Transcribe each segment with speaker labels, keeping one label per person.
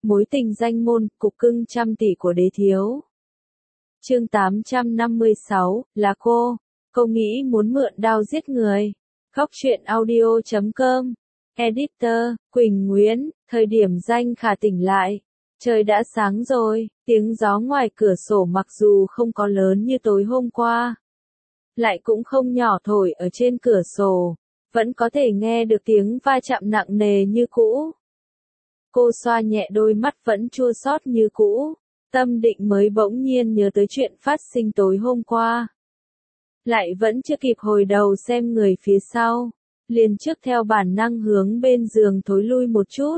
Speaker 1: Mối tình danh môn, cục cưng trăm tỷ của đế thiếu. Chương 856, là cô. Cô nghĩ muốn mượn đao giết người. Khóc chuyện audio.com. Editor, Quỳnh Nguyễn. Thời điểm Danh Khả tỉnh lại. Trời đã sáng rồi, tiếng gió ngoài cửa sổ mặc dù không có lớn như tối hôm qua, lại cũng không nhỏ thổi ở trên cửa sổ, vẫn có thể nghe được tiếng va chạm nặng nề như cũ. Cô xoa nhẹ đôi mắt vẫn chua xót như cũ, tâm định mới bỗng nhiên nhớ tới chuyện phát sinh tối hôm qua. Lại vẫn chưa kịp hồi đầu xem người phía sau, liền trước theo bản năng hướng bên giường thối lui một chút.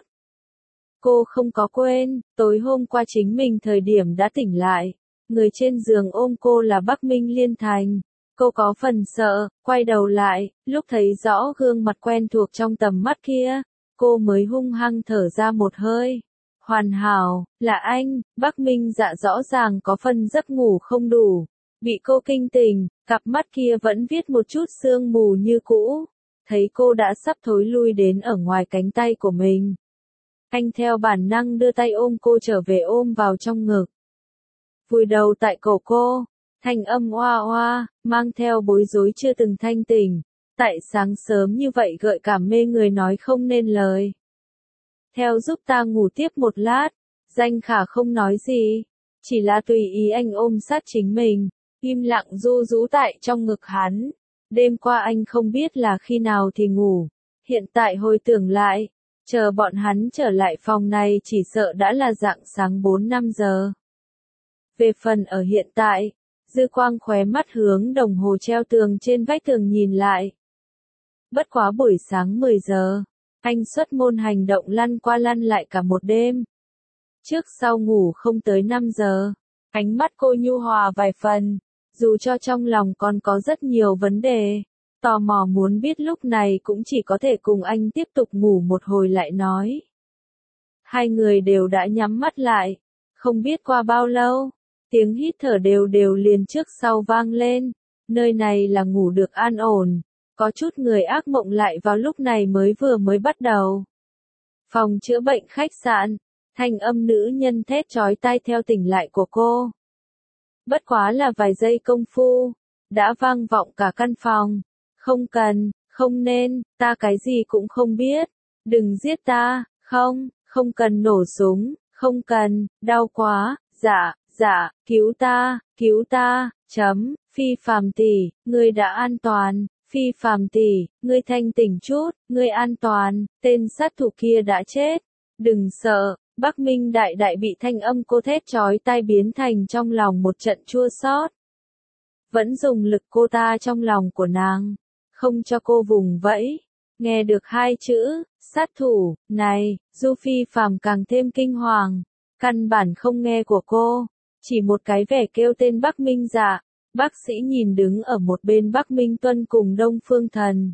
Speaker 1: Cô không có quên, tối hôm qua chính mình thời điểm đã tỉnh lại, người trên giường ôm cô là Bắc Minh Liên Thành. Cô có phần sợ, quay đầu lại, lúc thấy rõ gương mặt quen thuộc trong tầm mắt kia, cô mới hung hăng thở ra một hơi. Hoàn hảo, là anh. Bắc Minh Dạ rõ ràng có phần giấc ngủ không đủ, bị cô kinh tỉnh, cặp mắt kia vẫn viết một chút sương mù như cũ. Thấy cô đã sắp thối lui đến ở ngoài cánh tay của mình, anh theo bản năng đưa tay ôm cô trở về ôm vào trong ngực. Vùi đầu tại cổ cô, thanh âm oa oa, mang theo bối rối chưa từng thanh tỉnh. Tại sáng sớm như vậy gợi cảm mê người nói không nên lời. Theo giúp ta ngủ tiếp một lát. Danh Khả không nói gì, chỉ là tùy ý anh ôm sát chính mình, im lặng ru rũ tại trong ngực hắn. Đêm qua anh không biết là khi nào thì ngủ, hiện tại hồi tưởng lại, chờ bọn hắn trở lại phòng này chỉ sợ đã là rạng sáng 4-5 giờ. Về phần ở hiện tại, dư quang khóe mắt hướng đồng hồ treo tường trên vách tường nhìn lại. Bất quá buổi sáng 10 giờ, anh xuất môn hành động lăn qua lăn lại cả một đêm. Trước sau ngủ không tới 5 giờ, ánh mắt cô nhu hòa vài phần, dù cho trong lòng còn có rất nhiều vấn đề. Tò mò muốn biết lúc này cũng chỉ có thể cùng anh tiếp tục ngủ một hồi lại nói. Hai người đều đã nhắm mắt lại, không biết qua bao lâu, tiếng hít thở đều đều liền trước sau vang lên, nơi này là ngủ được an ổn, có chút người ác mộng lại vào lúc này mới bắt đầu. Phòng chữa bệnh khách sạn, thanh âm nữ nhân thét chói tai theo tỉnh lại của cô. Bất quá là vài giây công phu, đã vang vọng cả căn phòng. Không cần, không nên, ta cái gì cũng không biết. Đừng giết ta, không cần nổ súng, không cần, đau quá, dạ, cứu ta, Phi Phàm tỷ, ngươi đã an toàn, Phi Phàm tỷ, ngươi thanh tỉnh chút, ngươi an toàn, tên sát thủ kia đã chết. Đừng sợ. Bắc Minh đại đại bị thanh âm cô thét chói tai biến thành trong lòng một trận chua xót. Vẫn dùng lực cô ta trong lòng của nàng, không cho cô vùng vẫy. Nghe được hai chữ, sát thủ, này, Du Phi Phàm càng thêm kinh hoàng. Căn bản không nghe của cô, chỉ một cái vẻ kêu tên Bắc Minh Dạ. Bác sĩ nhìn đứng ở một bên Bắc Minh Tuân cùng Đông Phương Thần.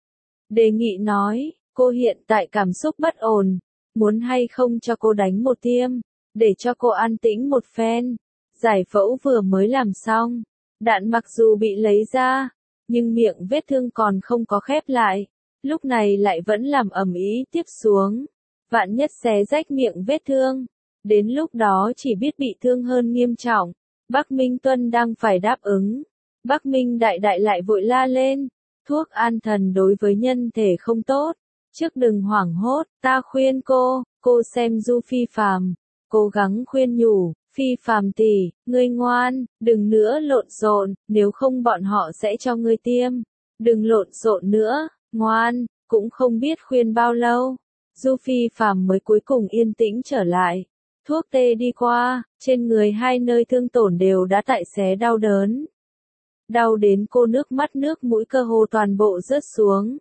Speaker 1: Đề nghị nói, cô hiện tại cảm xúc bất ổn, muốn hay không cho cô đánh một tiêm, để cho cô an tĩnh một phen. Giải phẫu vừa mới làm xong, đạn mặc dù bị lấy ra, nhưng miệng vết thương còn không có khép lại, lúc này lại vẫn làm ầm ĩ tiếp xuống. Vạn nhất xé rách miệng vết thương, đến lúc đó chỉ biết bị thương hơn nghiêm trọng. Bắc Minh Tuân đang phải đáp ứng, Bắc Minh đại đại lại vội la lên, thuốc an thần đối với nhân thể không tốt, trước đừng hoảng hốt, ta khuyên cô xem Du Phi Phàm, cố gắng khuyên nhủ, Phi Phàm tỷ, ngươi ngoan, đừng nữa lộn xộn, nếu không bọn họ sẽ cho ngươi tiêm, đừng lộn xộn nữa, ngoan. Cũng không biết khuyên bao lâu, Du Phi Phàm mới cuối cùng yên tĩnh trở lại. Thuốc tê đi qua, trên người hai nơi thương tổn đều đã tại xé đau đớn. Đau đến cô nước mắt nước mũi cơ hồ toàn bộ rớt xuống.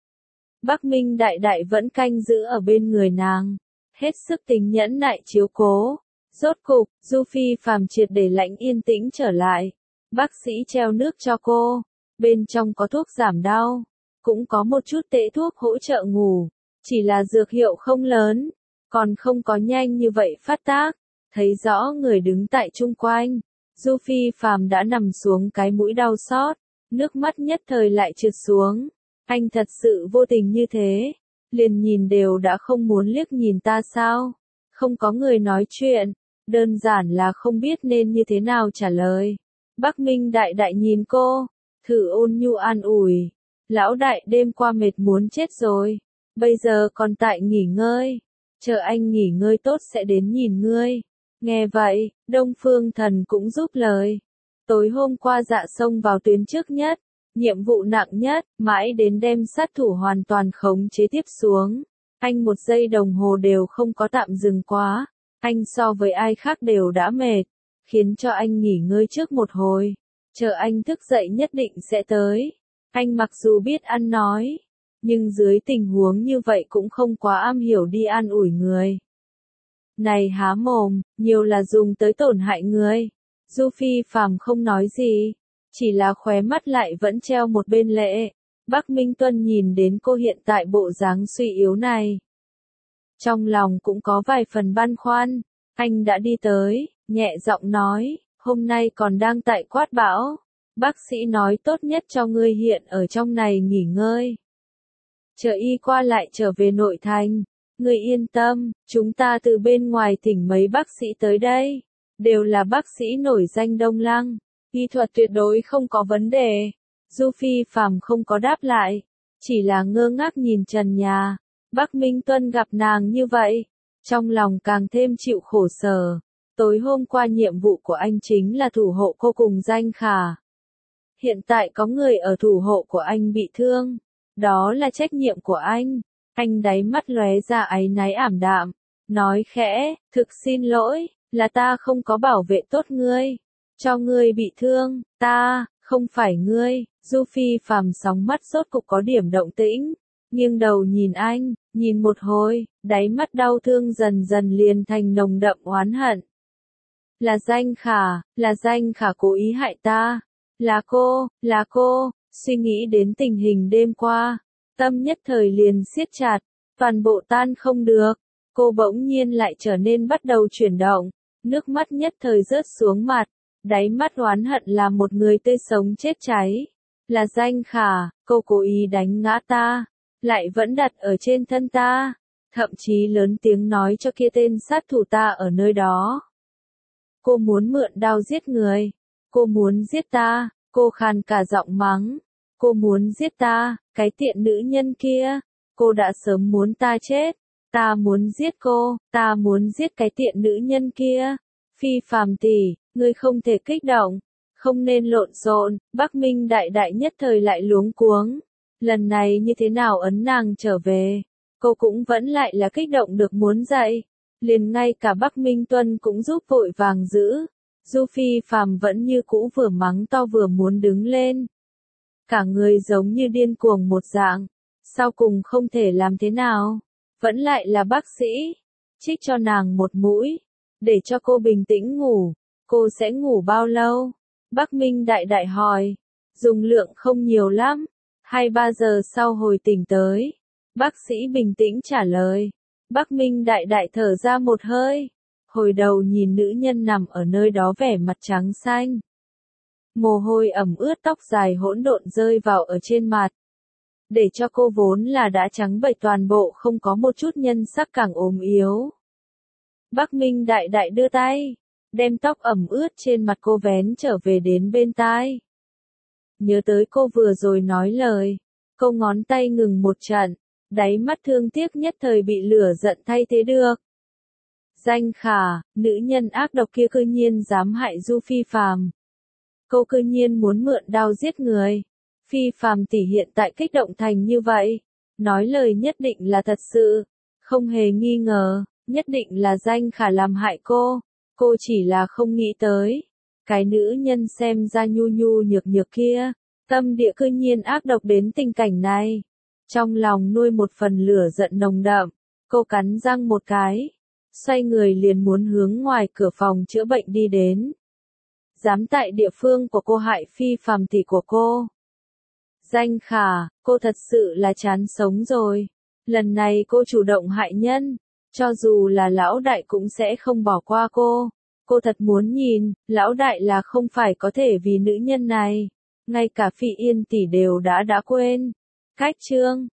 Speaker 1: Bắc Minh đại đại vẫn canh giữ ở bên người nàng, hết sức tính nhẫn nại chiếu cố. Rốt cục, Du Phi Phàm triệt để lãnh yên tĩnh trở lại. Bác sĩ treo nước cho cô, bên trong có thuốc giảm đau, cũng có một chút tễ thuốc hỗ trợ ngủ, chỉ là dược hiệu không lớn, còn không có nhanh như vậy phát tác. Thấy rõ người đứng tại chung quanh, Du Phi Phàm đã nằm xuống cái mũi đau xót, nước mắt nhất thời lại trượt xuống. Anh thật sự vô tình như thế, liền nhìn đều đã không muốn liếc nhìn ta sao? Không có người nói chuyện, đơn giản là không biết nên như thế nào trả lời. Bắc Minh đại đại nhìn cô, thử ôn nhu an ủi. Lão đại đêm qua mệt muốn chết rồi, bây giờ còn tại nghỉ ngơi. Chờ anh nghỉ ngơi tốt sẽ đến nhìn ngươi. Nghe vậy, Đông Phương Thần cũng giúp lời. Tối hôm qua Dạ xông vào tuyến trước nhất, nhiệm vụ nặng nhất, mãi đến đem sát thủ hoàn toàn khống chế tiếp xuống. Anh 1 giây đồng hồ đều không có tạm dừng quá. Anh so với ai khác đều đã mệt, khiến cho anh nghỉ ngơi trước một hồi. Chờ anh thức dậy nhất định sẽ tới. Anh mặc dù biết ăn nói, nhưng dưới tình huống như vậy cũng không quá am hiểu đi an ủi người. Này há mồm, nhiều là dùng tới tổn hại người. Du Phi Phàm không nói gì, chỉ là khóe mắt lại vẫn treo một bên lệ. Bắc Minh Tuân nhìn đến cô hiện tại bộ dáng suy yếu này, trong lòng cũng có vài phần băn khoăn. Anh đã đi tới, nhẹ giọng nói, hôm nay còn đang tại quát bão. Bác sĩ nói tốt nhất cho ngươi hiện ở trong này nghỉ ngơi. Chờ y qua lại trở về nội thành. Ngươi yên tâm, chúng ta từ bên ngoài thỉnh mấy bác sĩ tới đây. Đều là bác sĩ nổi danh Đông Lăng. Y thuật tuyệt đối không có vấn đề. Du Phi Phàm không có đáp lại, chỉ là ngơ ngác nhìn trần nhà. Bắc Minh Tuân gặp nàng như vậy, trong lòng càng thêm chịu khổ sở. Tối hôm qua nhiệm vụ của anh chính là thủ hộ cô cùng Danh Khả. Hiện tại có người ở thủ hộ của anh bị thương, đó là trách nhiệm của anh. Anh đáy mắt lóe ra áy náy ảm đạm, nói khẽ, thực xin lỗi, là ta không có bảo vệ tốt ngươi, cho ngươi bị thương, ta, không phải ngươi. Du Phi Phàm sóng mắt rốt cục có điểm động tĩnh, nghiêng đầu nhìn anh, nhìn một hồi, đáy mắt đau thương dần dần liền thành nồng đậm oán hận. Là Danh Khả cố ý hại ta, là cô, suy nghĩ đến tình hình đêm qua, tâm nhất thời liền siết chặt, toàn bộ tan không được, cô bỗng nhiên lại trở nên bắt đầu chuyển động, nước mắt nhất thời rớt xuống mặt, đáy mắt oán hận là một người tươi sống chết cháy. Là Danh Khả, cô cố ý đánh ngã ta, lại vẫn đặt ở trên thân ta, thậm chí lớn tiếng nói cho kia tên sát thủ ta ở nơi đó. Cô muốn mượn đao giết người, cô muốn giết ta, cô khàn cả giọng mắng, cô muốn giết ta, cái tiện nữ nhân kia, cô đã sớm muốn ta chết, ta muốn giết cô, ta muốn giết cái tiện nữ nhân kia. Phi Phàm tỷ, ngươi không thể kích động, không nên lộn xộn. Bắc Minh đại đại nhất thời lại luống cuống, lần này như thế nào ấn nàng trở về, cô cũng vẫn lại là kích động được muốn dậy, liền ngay cả Bắc Minh Tuân cũng giúp vội vàng giữ. Du Phi Phàm vẫn như cũ vừa mắng to vừa muốn đứng lên, cả người giống như điên cuồng một dạng, sau cùng không thể làm thế nào, vẫn lại là bác sĩ, trích cho nàng một mũi, để cho cô bình tĩnh ngủ. Cô sẽ ngủ bao lâu? Bắc Minh đại đại hỏi, dùng lượng không nhiều lắm, 2-3 giờ sau hồi tỉnh tới. Bác sĩ bình tĩnh trả lời. Bắc Minh đại đại thở ra một hơi, hồi đầu nhìn nữ nhân nằm ở nơi đó vẻ mặt trắng xanh. Mồ hôi ẩm ướt, tóc dài hỗn độn rơi vào ở trên mặt, để cho cô vốn là đã trắng bệch toàn bộ không có một chút nhân sắc càng ốm yếu. Bắc Minh đại đại đưa tay, đem tóc ẩm ướt trên mặt cô vén trở về đến bên tai. Nhớ tới cô vừa rồi nói lời, cô ngón tay ngừng một trận, đáy mắt thương tiếc nhất thời bị lửa giận thay thế được. Danh Khả, nữ nhân ác độc kia cư nhiên dám hại Du Phi Phàm. Cô cư nhiên muốn mượn đao giết người. Phi Phàm tỷ hiện tại kích động thành như vậy, nói lời nhất định là thật sự, không hề nghi ngờ, nhất định là Danh Khả làm hại cô. Cô chỉ là không nghĩ tới, cái nữ nhân xem ra nhu nhu nhược nhược kia, tâm địa cư nhiên ác độc đến tình cảnh này. Trong lòng nuôi một phần lửa giận nồng đậm, cô cắn răng một cái, xoay người liền muốn hướng ngoài cửa phòng chữa bệnh đi đến. Dám tại địa phương của cô hại Phi Phàm tỷ của cô. Danh Khả, cô thật sự là chán sống rồi. Lần này cô chủ động hại nhân, cho dù là lão đại cũng sẽ không bỏ qua cô. Cô thật muốn nhìn, lão đại là không phải có thể vì nữ nhân này, ngay cả Phi Yên tỷ đều đã quên. Cách chương